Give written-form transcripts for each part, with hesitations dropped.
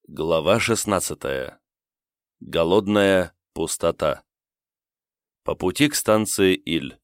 Глава 16. Голодная пустота. По пути к станции Иль.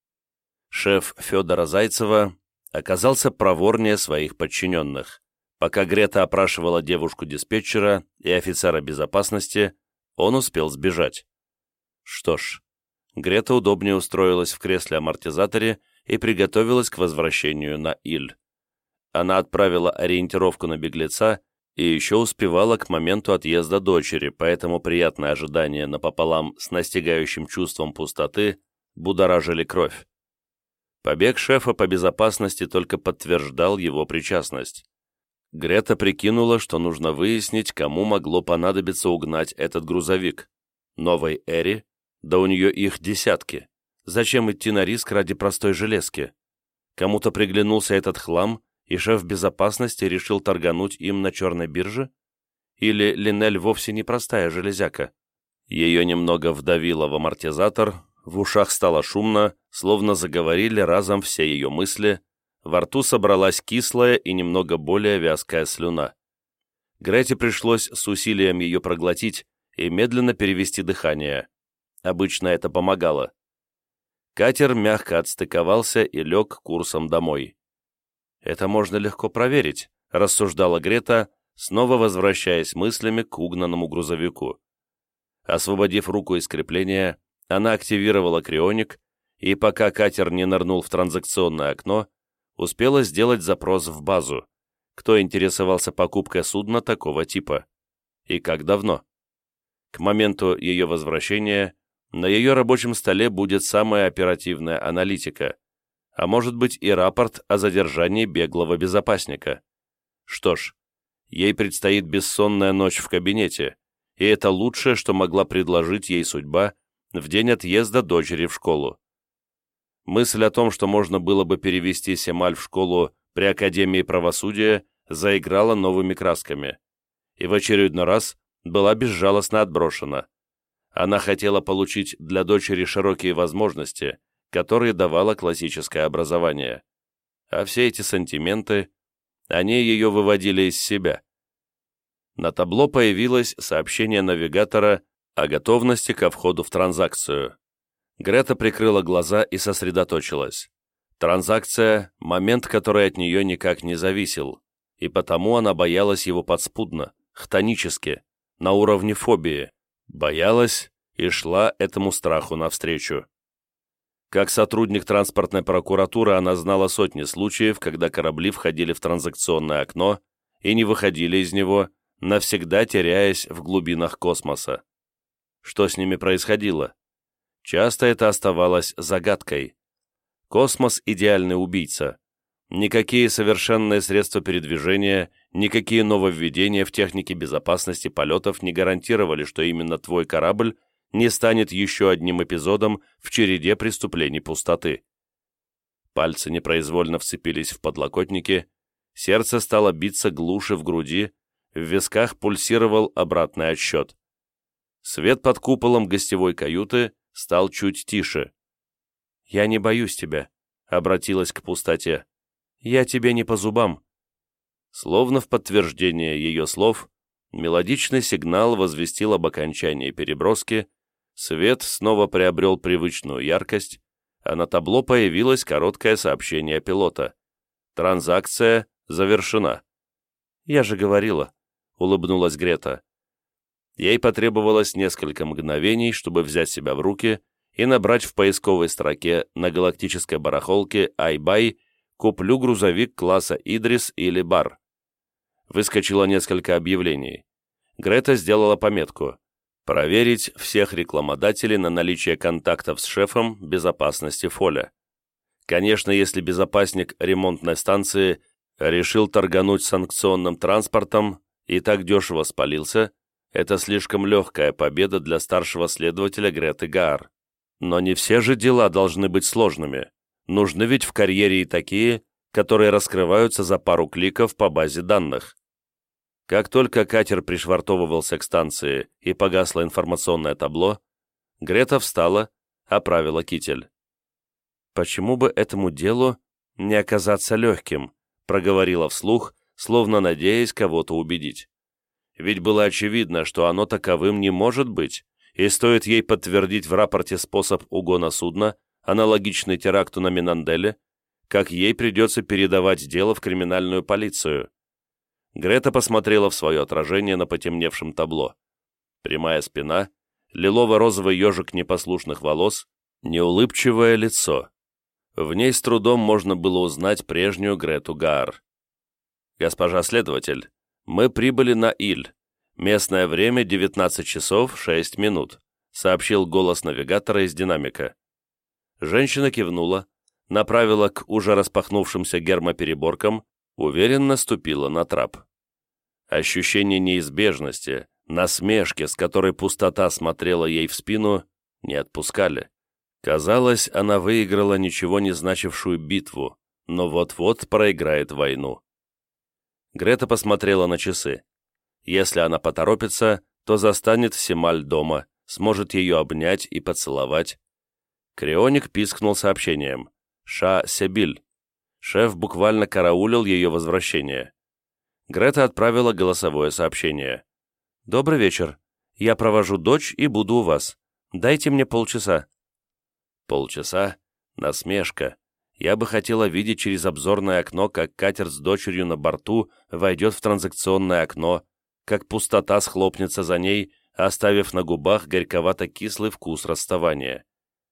Шеф Федора Зайцева оказался проворнее своих подчиненных. Пока Грета опрашивала девушку-диспетчера и офицера безопасности, он успел сбежать. Что ж, Грета удобнее устроилась в кресле-амортизаторе и приготовилась к возвращению на Иль. Она отправила ориентировку на беглеца и еще успевала к моменту отъезда дочери, поэтому приятное ожидание напополам с настигающим чувством пустоты будоражили кровь. Побег шефа по безопасности только подтверждал его причастность. Грета прикинула, что нужно выяснить, кому могло понадобиться угнать этот грузовик. Новой Эри? Да у нее их десятки. Зачем идти на риск ради простой железки? Кому-то приглянулся этот хлам, и шеф безопасности решил торгануть им на черной бирже? Или Линель вовсе не простая железяка? Ее немного вдавило в амортизатор, в ушах стало шумно, словно заговорили разом все ее мысли, во рту собралась кислая и немного более вязкая слюна. Грете пришлось с усилием ее проглотить и медленно перевести дыхание. Обычно это помогало. Катер мягко отстыковался и лег курсом домой. «Это можно легко проверить», — рассуждала Грета, снова возвращаясь мыслями к угнанному грузовику. Освободив руку из крепления, она активировала крионик, и пока катер не нырнул в транзакционное окно, успела сделать запрос в базу, кто интересовался покупкой судна такого типа, и как давно. К моменту ее возвращения на ее рабочем столе будет самая оперативная аналитика, а может быть и рапорт о задержании беглого безопасника. Что ж, ей предстоит бессонная ночь в кабинете, и это лучшее, что могла предложить ей судьба в день отъезда дочери в школу. Мысль о том, что можно было бы перевести Семаль в школу при Академии правосудия, заиграла новыми красками, и в очередной раз была безжалостно отброшена. Она хотела получить для дочери широкие возможности, которые давало классическое образование. А все эти сантименты, они ее выводили из себя. На табло появилось сообщение навигатора о готовности ко входу в транзакцию. Грета прикрыла глаза и сосредоточилась. Транзакция – момент, который от нее никак не зависел, и потому она боялась его подспудно, хтонически, на уровне фобии, боялась и шла этому страху навстречу. Как сотрудник транспортной прокуратуры она знала сотни случаев, когда корабли входили в транзакционное окно и не выходили из него, навсегда теряясь в глубинах космоса. Что с ними происходило? Часто это оставалось загадкой. Космос – идеальный убийца. Никакие совершенные средства передвижения, никакие нововведения в технике безопасности полетов не гарантировали, что именно твой корабль не станет еще одним эпизодом в череде преступлений пустоты. Пальцы непроизвольно вцепились в подлокотники, сердце стало биться глуше в груди, в висках пульсировал обратный отсчет. Свет под куполом гостевой каюты стал чуть тише. «Я не боюсь тебя», — обратилась к пустоте. «Я тебе не по зубам». Словно в подтверждение ее слов, мелодичный сигнал возвестил об окончании переброски. Свет снова приобрел привычную яркость, а на табло появилось короткое сообщение пилота. «Транзакция завершена». «Я же говорила», — улыбнулась Грета. Ей потребовалось несколько мгновений, чтобы взять себя в руки и набрать в поисковой строке на галактической барахолке «Айбай» «Куплю грузовик класса Идрис» или «Бар». Выскочило несколько объявлений. Грета сделала пометку проверить всех рекламодателей на наличие контактов с шефом безопасности Фоля. Конечно, если безопасник ремонтной станции решил торгануть санкционным транспортом и так дешево спалился, это слишком легкая победа для старшего следователя Греты Гаар. Но не все же дела должны быть сложными. Нужны ведь в карьере и такие, которые раскрываются за пару кликов по базе данных. Как только катер пришвартовывался к станции и погасло информационное табло, Грета встала, оправила китель. «Почему бы этому делу не оказаться легким?» — проговорила вслух, словно надеясь кого-то убедить. ведь было очевидно, что оно таковым не может быть, и стоит ей подтвердить в рапорте способ угона судна, аналогичный теракту на Минанделе, как ей придется передавать дело в криминальную полицию. Грета посмотрела в свое отражение на потемневшем табло. Прямая спина, лилово-розовый ежик непослушных волос, неулыбчивое лицо. В ней с трудом можно было узнать прежнюю Грету Гаар. «Госпожа следователь, мы прибыли на Иль. Местное время 19 часов 6 минут», сообщил голос навигатора из динамика. Женщина кивнула, направила к уже распахнувшимся гермопереборкам, уверенно ступила на трап. Ощущение неизбежности, насмешки, с которой пустота смотрела ей в спину, не отпускали. Казалось, она выиграла ничего не значившую битву, но вот-вот проиграет войну. Грета посмотрела на часы. Если она поторопится, то застанет Семаль дома, сможет ее обнять и поцеловать. Крионик пискнул сообщением. «Ша Себиль». Шеф буквально караулил ее возвращение. Грета отправила голосовое сообщение. «Добрый вечер. Я провожу дочь и буду у вас. Дайте мне полчаса». Полчаса? Насмешка. Я бы хотела видеть через обзорное окно, как катер с дочерью на борту войдет в транзакционное окно, как пустота схлопнется за ней, оставив на губах горьковато-кислый вкус расставания.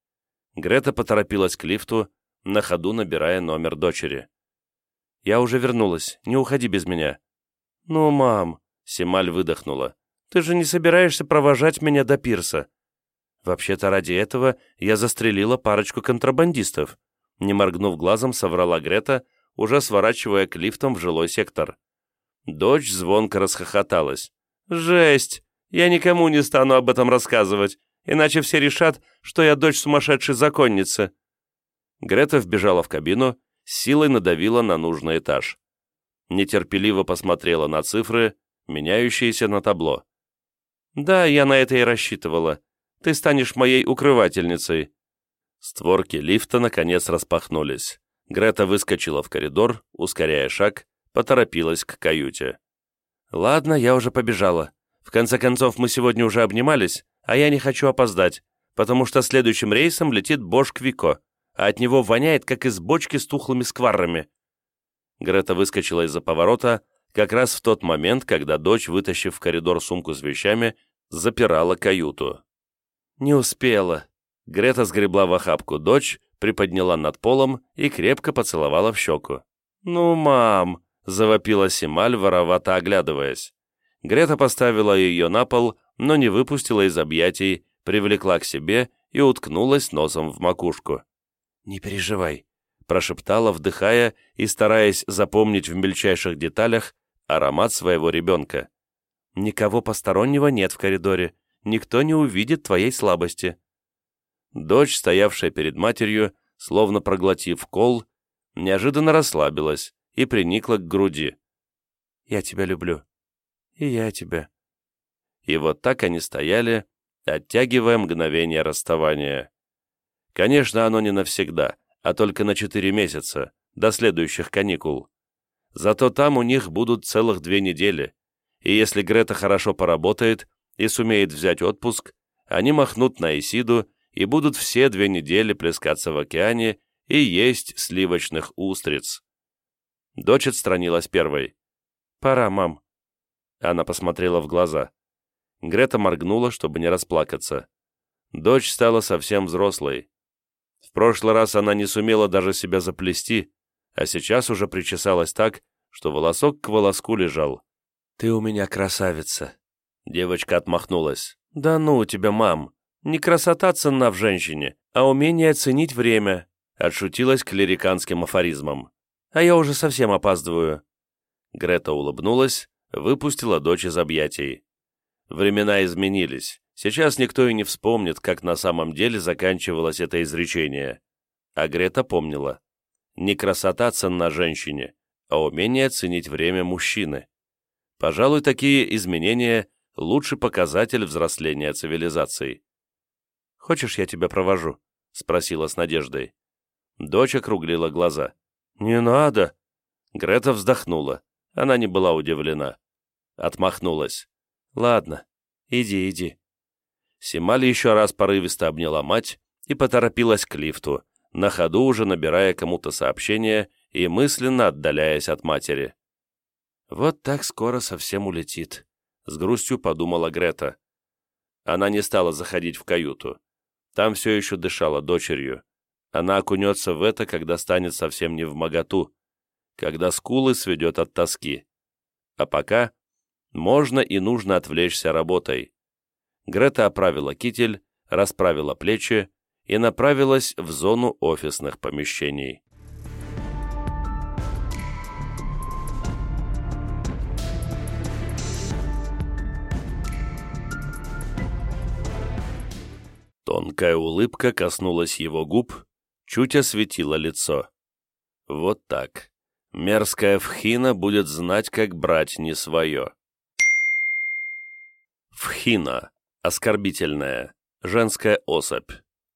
Грета поторопилась к лифту, на ходу набирая номер дочери. «Я уже вернулась, не уходи без меня». «Ну, мам», — Семаль выдохнула, — «ты же не собираешься провожать меня до пирса?» «Вообще-то ради этого я застрелила парочку контрабандистов», не моргнув глазом, соврала Грета, уже сворачивая к лифтам в жилой сектор. Дочь звонко расхохоталась. «Жесть! Я никому не стану об этом рассказывать, иначе все решат, что я дочь сумасшедшей законницы». Грета вбежала в кабину, силой надавила на нужный этаж. Нетерпеливо посмотрела на цифры, меняющиеся на табло. «Да, я на это и рассчитывала. Ты станешь моей укрывательницей». Створки лифта наконец распахнулись. Грета выскочила в коридор, ускоряя шаг, поторопилась к каюте. «Ладно, я уже побежала. В конце концов, мы сегодня уже обнимались, а я не хочу опоздать, потому что следующим рейсом летит Бош-Квико, а от него воняет, как из бочки с тухлыми скваррами». Грета выскочила из-за поворота как раз в тот момент, когда дочь, вытащив в коридор сумку с вещами, запирала каюту. «Не успела». Грета сгребла в охапку дочь, приподняла над полом и крепко поцеловала в щеку. «Ну, мам!» — завопила Семаль, воровато оглядываясь. Грета поставила ее на пол, но не выпустила из объятий, привлекла к себе и уткнулась носом в макушку. «Не переживай», — прошептала, вдыхая и стараясь запомнить в мельчайших деталях аромат своего ребенка. «Никого постороннего нет в коридоре, никто не увидит твоей слабости». Дочь, стоявшая перед матерью, словно проглотив кол, неожиданно расслабилась и приникла к груди. «Я тебя люблю». «И я тебя». И вот так они стояли, оттягивая мгновение расставания. Конечно, оно не навсегда, а только на 4 месяца, до следующих каникул. Зато там у них будут целых 2 недели, и если Грета хорошо поработает и сумеет взять отпуск, они махнут на Исиду и будут все 2 недели плескаться в океане и есть сливочных устриц. Дочь отстранилась первой. «Пора, мам». Она посмотрела в глаза. Грета моргнула, чтобы не расплакаться. Дочь стала совсем взрослой. В прошлый раз она не сумела даже себя заплести, а сейчас уже причесалась так, что волосок к волоску лежал. «Ты у меня красавица». Девочка отмахнулась. «Да ну у тебя, мам. Не красота ценна в женщине, а умение ценить время», отшутилась клириканским афоризмом. «А я уже совсем опаздываю». Грета улыбнулась, выпустила дочь из объятий. Времена изменились. Сейчас никто и не вспомнит, как на самом деле заканчивалось это изречение. А Грета помнила. Не красота ценна женщине, а умение ценить время мужчины. Пожалуй, такие изменения – лучший показатель взросления цивилизации. «Хочешь, я тебя провожу?» – спросила с надеждой. Дочь округлила глаза. «Не надо!» Грета вздохнула. Она не была удивлена. Отмахнулась. «Ладно, иди, иди». Симали еще раз порывисто обняла мать и поторопилась к лифту, на ходу уже набирая кому-то сообщение и мысленно отдаляясь от матери. «Вот так скоро совсем улетит», — с грустью подумала Грета. Она не стала заходить в каюту. Там все еще дышала дочерью. Она окунется в это, когда станет совсем не вмоготу, когда скулы сведет от тоски. А пока можно и нужно отвлечься работой. Грета оправила китель, расправила плечи и направилась в зону офисных помещений. Тонкая улыбка коснулась его губ, чуть осветила лицо. Вот так. Мерзкая Фхина будет знать, как брать не свое. Фхина. Оскорбительная. Женская особь.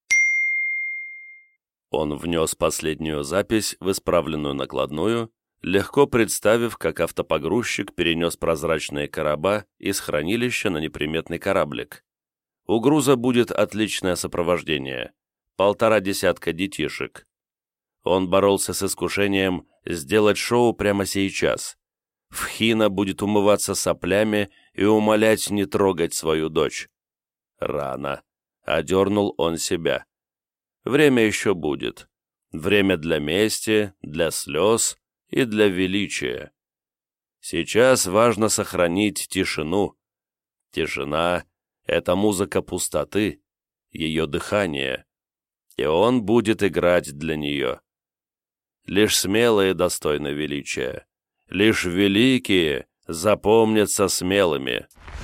Он внес последнюю запись в исправленную накладную, легко представив, как автопогрузчик перенес прозрачные короба из хранилища на неприметный кораблик. У груза будет отличное сопровождение. 1,5 десятка детишек. Он боролся с искушением сделать шоу прямо сейчас. Фхина будет умываться соплями и умолять не трогать свою дочь. Рано. Одернул он себя. Время еще будет. Время для мести, для слез и для величия. Сейчас важно сохранить тишину. Тишина — это музыка пустоты, ее дыхание, и он будет играть для нее. Лишь смелые достойны величия, лишь великие запомнятся смелыми.